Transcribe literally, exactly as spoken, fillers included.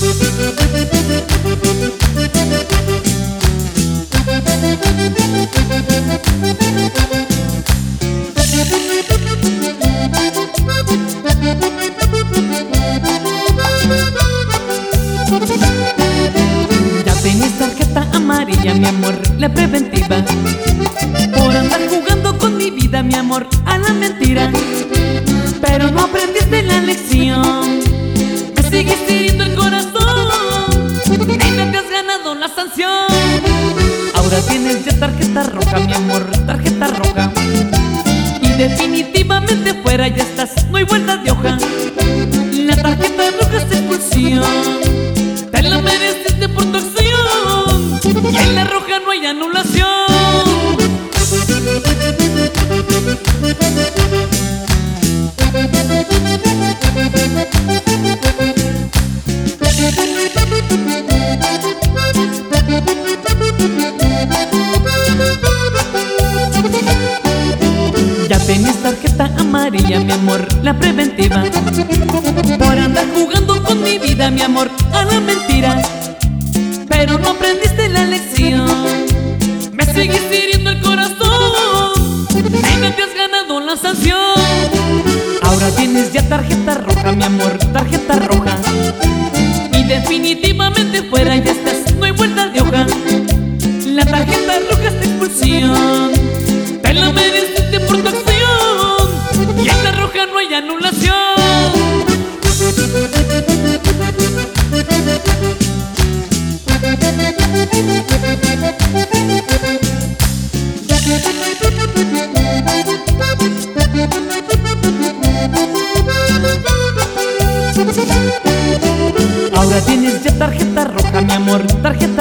Ya tenés tarjeta amarilla, mi amor, la preventiva, por andar jugando con mi vida, mi amor, a la mentira. Pero no aprendiste la lección, me sigues hiriendo el corazón y no te has ganado la sanción. Ahora tienes ya tarjeta roja, mi amor, tarjeta roja, y definitivamente fuera ya estás, no hay vuelta de hoja. La tarjeta roja es expulsión, te la mereciste por tu acción, y en la roja no hay anulación. Ya tenés tarjeta amarilla, mi amor, la preventiva, por andar jugando con mi vida, mi amor, a la mentira. Pero no aprendiste la lección, me sigues hiriendo el corazón y no te has ganado la sanción. Ahora tienes ya tarjeta roja, mi amor, tarjeta roja, y definitivamente fuera ya estás, no hay vuelta de hoja. La tarjeta roja es de expulsión, te la mereciste por tu acción, y en la roja no hay anulación. Ahora tienes ya tarjeta roja, mi amor, tarjeta